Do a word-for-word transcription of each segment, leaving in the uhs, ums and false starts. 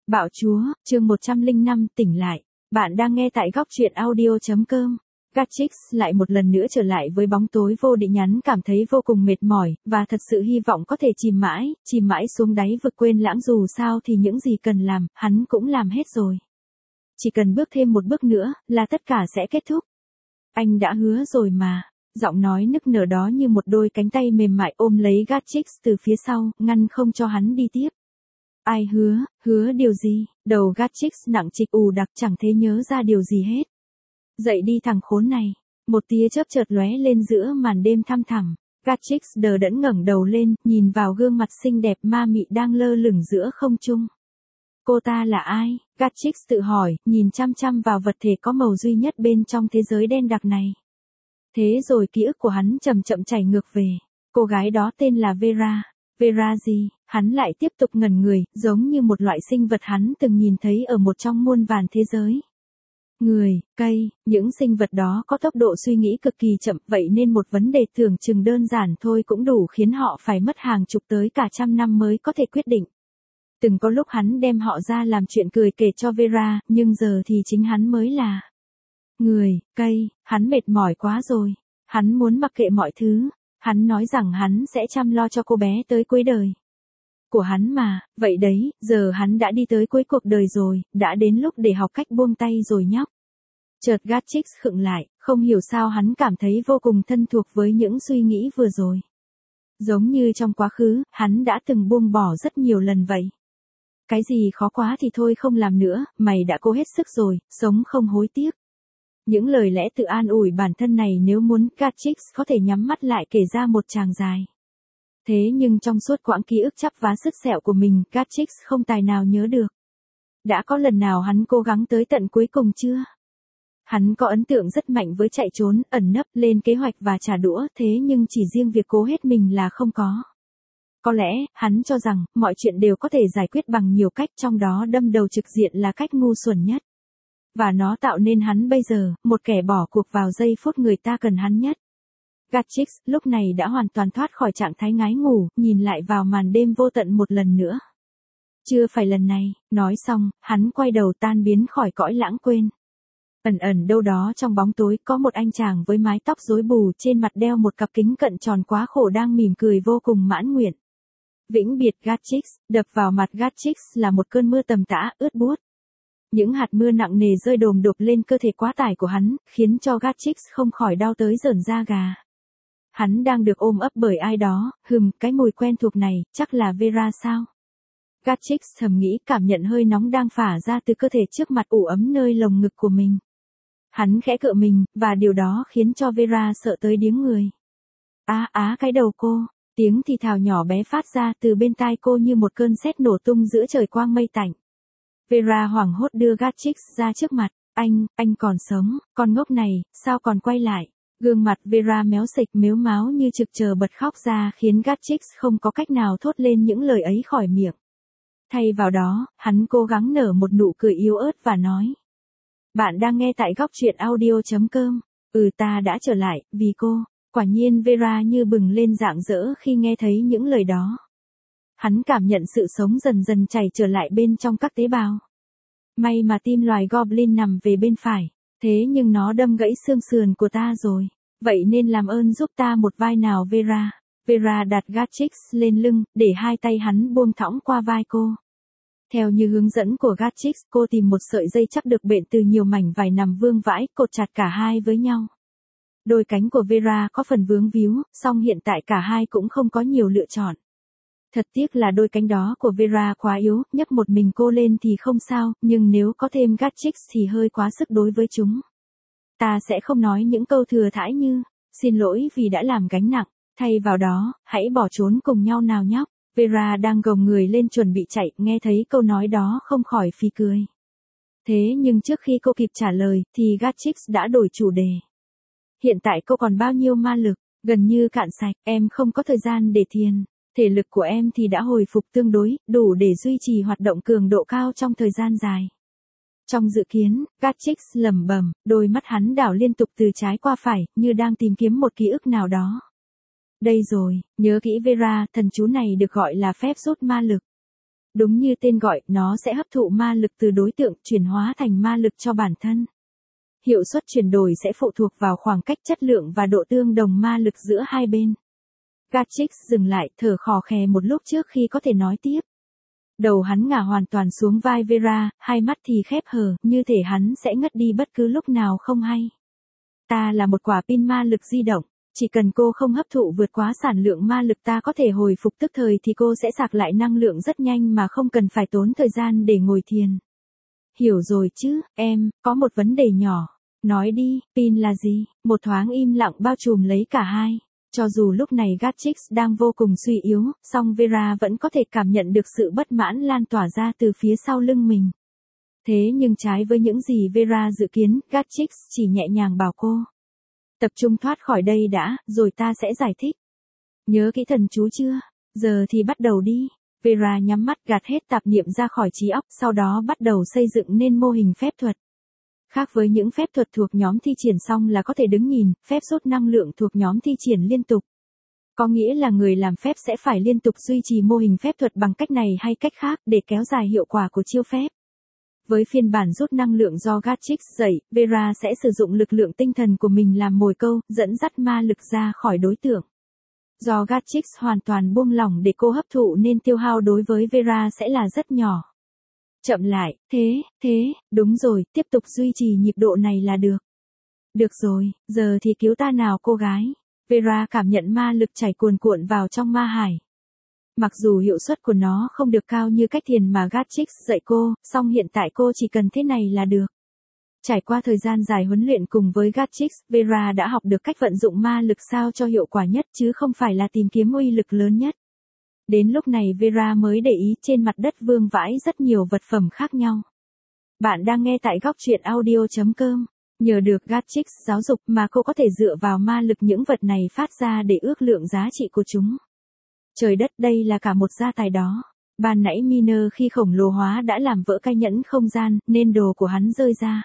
Bạo chúa, chương một trăm lẻ năm tỉnh lại. Bạn đang nghe tại góc truyện audio chấm com. Gatchix lại một lần nữa trở lại với bóng tối vô định, nhắn cảm thấy vô cùng mệt mỏi, và thật sự hy vọng có thể chìm mãi, chìm mãi xuống đáy vực quên lãng, dù sao thì những gì cần làm, hắn cũng làm hết rồi. Chỉ cần bước thêm một bước nữa, là tất cả sẽ kết thúc. Anh đã hứa rồi mà. Giọng nói nức nở đó như một đôi cánh tay mềm mại ôm lấy Gatchix từ phía sau, ngăn không cho hắn đi tiếp. Ai hứa, hứa điều gì? Đầu Gatchix nặng trịch ù đặc, chẳng thể nhớ ra điều gì hết. Dậy đi thằng khốn này. Một tia chớp chợt lóe lên giữa màn đêm thăm thẳm. Gatchix đờ đẫn ngẩng đầu lên, nhìn vào gương mặt xinh đẹp ma mị đang lơ lửng giữa không trung. Cô ta là ai? Gatchix tự hỏi, nhìn chăm chăm vào vật thể có màu duy nhất bên trong thế giới đen đặc này. Thế rồi ký ức của hắn chậm chậm chảy ngược về. Cô gái đó tên là Vera. Vera gì? Hắn lại tiếp tục ngẩn người, giống như một loại sinh vật hắn từng nhìn thấy ở một trong muôn vàn thế giới. Người, cây, những sinh vật đó có tốc độ suy nghĩ cực kỳ chậm, vậy nên một vấn đề tưởng chừng đơn giản thôi cũng đủ khiến họ phải mất hàng chục tới cả trăm năm mới có thể quyết định. Từng có lúc hắn đem họ ra làm chuyện cười kể cho Vera, nhưng giờ thì chính hắn mới là người, cây. Hắn mệt mỏi quá rồi. Hắn muốn mặc kệ mọi thứ. Hắn nói rằng hắn sẽ chăm lo cho cô bé tới cuối đời của hắn mà, vậy đấy, giờ hắn đã đi tới cuối cuộc đời rồi, đã đến lúc để học cách buông tay rồi nhóc. Chợt Gatchix khựng lại, không hiểu sao hắn cảm thấy vô cùng thân thuộc với những suy nghĩ vừa rồi. Giống như trong quá khứ, hắn đã từng buông bỏ rất nhiều lần vậy. Cái gì khó quá thì thôi không làm nữa, mày đã cố hết sức rồi, sống không hối tiếc. Những lời lẽ tự an ủi bản thân này nếu muốn, Gatchix có thể nhắm mắt lại kể ra một tràng dài. Thế nhưng trong suốt quãng ký ức chắp vá sứt sẹo của mình, Gatchix không tài nào nhớ được. Đã có lần nào hắn cố gắng tới tận cuối cùng chưa? Hắn có ấn tượng rất mạnh với chạy trốn, ẩn nấp, lên kế hoạch và trả đũa, thế nhưng chỉ riêng việc cố hết mình là không có. Có lẽ, hắn cho rằng, mọi chuyện đều có thể giải quyết bằng nhiều cách, trong đó đâm đầu trực diện là cách ngu xuẩn nhất. Và nó tạo nên hắn bây giờ, một kẻ bỏ cuộc vào giây phút người ta cần hắn nhất. Gatchix, lúc này đã hoàn toàn thoát khỏi trạng thái ngái ngủ, nhìn lại vào màn đêm vô tận một lần nữa. Chưa phải lần này, nói xong, hắn quay đầu tan biến khỏi cõi lãng quên. Ẩn ẩn đâu đó trong bóng tối có một anh chàng với mái tóc rối bù, trên mặt đeo một cặp kính cận tròn quá khổ đang mỉm cười vô cùng mãn nguyện. Vĩnh biệt Gatchix, đập vào mặt Gatchix là một cơn mưa tầm tã, ướt buốt. Những hạt mưa nặng nề rơi đồm đột lên cơ thể quá tải của hắn, khiến cho Gatchix không khỏi đau tới rợn da gà. Hắn đang được ôm ấp bởi ai đó, hừm, cái mùi quen thuộc này, chắc là Vera sao? Gatchix thầm nghĩ, cảm nhận hơi nóng đang phả ra từ cơ thể trước mặt ủ ấm nơi lồng ngực của mình. Hắn khẽ cựa mình, và điều đó khiến cho Vera sợ tới điếng người. Á á cái đầu cô, tiếng thì thào nhỏ bé phát ra từ bên tai cô như một cơn sét nổ tung giữa trời quang mây tạnh. Vera hoảng hốt đưa Gatchix ra trước mặt. Anh, anh còn sống, con ngốc này, sao còn quay lại? Gương mặt Vera méo xệch mếu máo như trực chờ bật khóc ra, khiến Gatchix không có cách nào thốt lên những lời ấy khỏi miệng. Thay vào đó, hắn cố gắng nở một nụ cười yếu ớt và nói. Bạn đang nghe tại góc truyện audio chấm com. Ừ, ta đã trở lại, vì cô. Quả nhiên Vera như bừng lên rạng rỡ khi nghe thấy những lời đó. Hắn cảm nhận sự sống dần dần chảy trở lại bên trong các tế bào. May mà tim loài Goblin nằm về bên phải. Thế nhưng nó đâm gãy xương sườn của ta rồi. Vậy nên làm ơn giúp ta một vai nào Vera. Vera đặt Gatchix lên lưng, để hai tay hắn buông thõng qua vai cô. Theo như hướng dẫn của Gatchix, cô tìm một sợi dây chắc được bện từ nhiều mảnh vải nằm vương vãi, cột chặt cả hai với nhau. Đôi cánh của Vera có phần vướng víu, song hiện tại cả hai cũng không có nhiều lựa chọn. Thật tiếc là đôi cánh đó của Vera quá yếu, nhấc một mình cô lên thì không sao, nhưng nếu có thêm Gatchix thì hơi quá sức đối với chúng. Ta sẽ không nói những câu thừa thãi như, xin lỗi vì đã làm gánh nặng, thay vào đó, hãy bỏ trốn cùng nhau nào nhóc. Vera đang gồng người lên chuẩn bị chạy, nghe thấy câu nói đó không khỏi phì cười. Thế nhưng trước khi cô kịp trả lời, thì Gatchix đã đổi chủ đề. Hiện tại cô còn bao nhiêu ma lực? Gần như cạn sạch, em không có thời gian để thiền. Thể lực của em thì đã hồi phục tương đối, đủ để duy trì hoạt động cường độ cao trong thời gian dài. Trong dự kiến, Gatchix lẩm bẩm, đôi mắt hắn đảo liên tục từ trái qua phải, như đang tìm kiếm một ký ức nào đó. Đây rồi, nhớ kỹ Vera, thần chú này được gọi là phép rút ma lực. Đúng như tên gọi, nó sẽ hấp thụ ma lực từ đối tượng, chuyển hóa thành ma lực cho bản thân. Hiệu suất chuyển đổi sẽ phụ thuộc vào khoảng cách chất lượng và độ tương đồng ma lực giữa hai bên. Gatrix dừng lại, thở khò khè một lúc trước khi có thể nói tiếp. Đầu hắn ngả hoàn toàn xuống vai Vera, hai mắt thì khép hờ, như thể hắn sẽ ngất đi bất cứ lúc nào không hay. Ta là một quả pin ma lực di động, chỉ cần cô không hấp thụ vượt quá sản lượng ma lực ta có thể hồi phục tức thời thì cô sẽ sạc lại năng lượng rất nhanh mà không cần phải tốn thời gian để ngồi thiền. Hiểu rồi chứ, em, có một vấn đề nhỏ. Nói đi, pin là gì? Một thoáng im lặng bao trùm lấy cả hai. Cho dù lúc này Gatrix đang vô cùng suy yếu, song Vera vẫn có thể cảm nhận được sự bất mãn lan tỏa ra từ phía sau lưng mình. Thế nhưng trái với những gì Vera dự kiến, Gatrix chỉ nhẹ nhàng bảo cô. Tập trung thoát khỏi đây đã, rồi ta sẽ giải thích. Nhớ kỹ thần chú chưa? Giờ thì bắt đầu đi. Vera nhắm mắt gạt hết tạp niệm ra khỏi trí óc, sau đó bắt đầu xây dựng nên mô hình phép thuật. Khác với những phép thuật thuộc nhóm thi triển xong là có thể đứng nhìn, phép rút năng lượng thuộc nhóm thi triển liên tục. Có nghĩa là người làm phép sẽ phải liên tục duy trì mô hình phép thuật bằng cách này hay cách khác để kéo dài hiệu quả của chiêu phép. Với phiên bản rút năng lượng do Gatrix dạy, Vera sẽ sử dụng lực lượng tinh thần của mình làm mồi câu, dẫn dắt ma lực ra khỏi đối tượng. Do Gatrix hoàn toàn buông lỏng để cô hấp thụ nên tiêu hao đối với Vera sẽ là rất nhỏ. Chậm lại, thế, thế, đúng rồi, tiếp tục duy trì nhịp độ này là được. Được rồi, giờ thì cứu ta nào cô gái. Vera cảm nhận ma lực chảy cuồn cuộn vào trong ma hải. Mặc dù hiệu suất của nó không được cao như cách thiền mà Gatrix dạy cô, song hiện tại cô chỉ cần thế này là được. Trải qua thời gian dài huấn luyện cùng với Gatrix, Vera đã học được cách vận dụng ma lực sao cho hiệu quả nhất chứ không phải là tìm kiếm uy lực lớn nhất. Đến lúc này Vera mới để ý trên mặt đất vương vãi rất nhiều vật phẩm khác nhau. Bạn đang nghe tại góc truyện audio chấm com. Nhờ được Gatrix giáo dục mà cô có thể dựa vào ma lực những vật này phát ra để ước lượng giá trị của chúng. Trời đất, đây là cả một gia tài đó. Ban nãy Miner khi khổng lồ hóa đã làm vỡ cái nhẫn không gian, nên đồ của hắn rơi ra.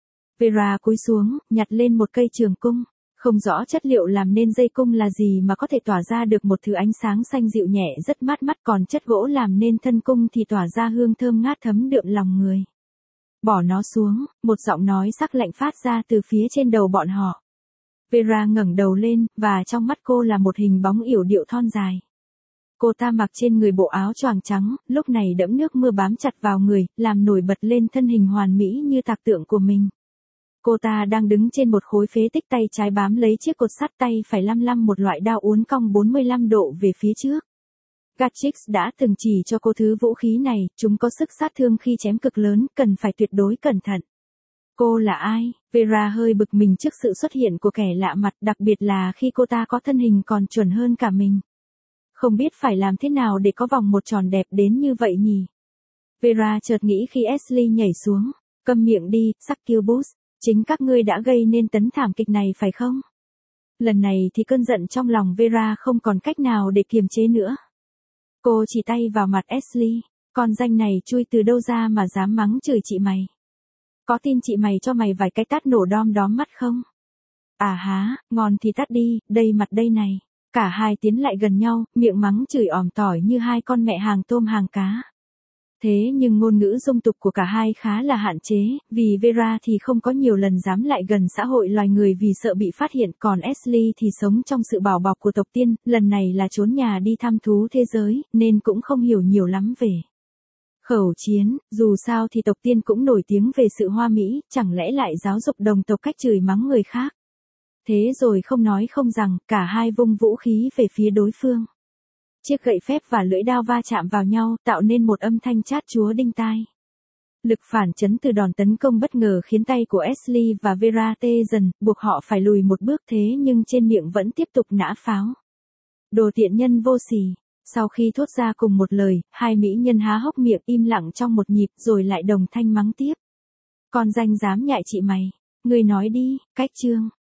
Vera cúi xuống, nhặt lên một cây trường cung. Không rõ chất liệu làm nên dây cung là gì mà có thể tỏa ra được một thứ ánh sáng xanh dịu nhẹ rất mát mắt, còn chất gỗ làm nên thân cung thì tỏa ra hương thơm ngát thấm đượm lòng người. Bỏ nó xuống, một giọng nói sắc lạnh phát ra từ phía trên đầu bọn họ. Vera ngẩng đầu lên, và trong mắt cô là một hình bóng yểu điệu thon dài. Cô ta mặc trên người bộ áo choàng trắng, lúc này đẫm nước mưa bám chặt vào người, làm nổi bật lên thân hình hoàn mỹ như tạc tượng của mình. Cô ta đang đứng trên một khối phế tích, tay trái bám lấy chiếc cột sắt, tay phải lăm lăm một loại đao uốn cong bốn mươi lăm độ về phía trước. Gatrix đã từng chỉ cho cô thứ vũ khí này, chúng có sức sát thương khi chém cực lớn, cần phải tuyệt đối cẩn thận. Cô là ai? Vera hơi bực mình trước sự xuất hiện của kẻ lạ mặt, đặc biệt là khi cô ta có thân hình còn chuẩn hơn cả mình. Không biết phải làm thế nào để có vòng một tròn đẹp đến như vậy nhỉ? Vera chợt nghĩ khi Ashley nhảy xuống. Câm miệng đi, Succubus. Chính các ngươi đã gây nên tấn thảm kịch này phải không? Lần này thì cơn giận trong lòng Vera không còn cách nào để kiềm chế nữa. Cô chỉ tay vào mặt Ashley. Con danh này chui từ đâu ra mà dám mắng chửi chị mày? Có tin chị mày cho mày vài cái tát nổ đom đóm mắt không? À há, ngon thì tát đi, đây mặt đây này. Cả hai tiến lại gần nhau, miệng mắng chửi òm tỏi như hai con mẹ hàng tôm hàng cá. Thế nhưng ngôn ngữ dung tục của cả hai khá là hạn chế, vì Vera thì không có nhiều lần dám lại gần xã hội loài người vì sợ bị phát hiện, còn Ashley thì sống trong sự bảo bọc của tộc tiên, lần này là trốn nhà đi thăm thú thế giới, nên cũng không hiểu nhiều lắm về khẩu chiến, dù sao thì tộc tiên cũng nổi tiếng về sự hoa mỹ, chẳng lẽ lại giáo dục đồng tộc cách chửi mắng người khác. Thế rồi không nói không rằng, cả hai vung vũ khí về phía đối phương. Chiếc gậy phép và lưỡi đao va chạm vào nhau, tạo nên một âm thanh chát chúa đinh tai. Lực phản chấn từ đòn tấn công bất ngờ khiến tay của Ashley và Vera tê dần, buộc họ phải lùi một bước, thế nhưng trên miệng vẫn tiếp tục nã pháo. Đồ tiện nhân vô sỉ. Sau khi thốt ra cùng một lời, hai mỹ nhân há hốc miệng im lặng trong một nhịp rồi lại đồng thanh mắng tiếp. Con danh dám nhại chị mày. Ngươi nói đi, cách chương.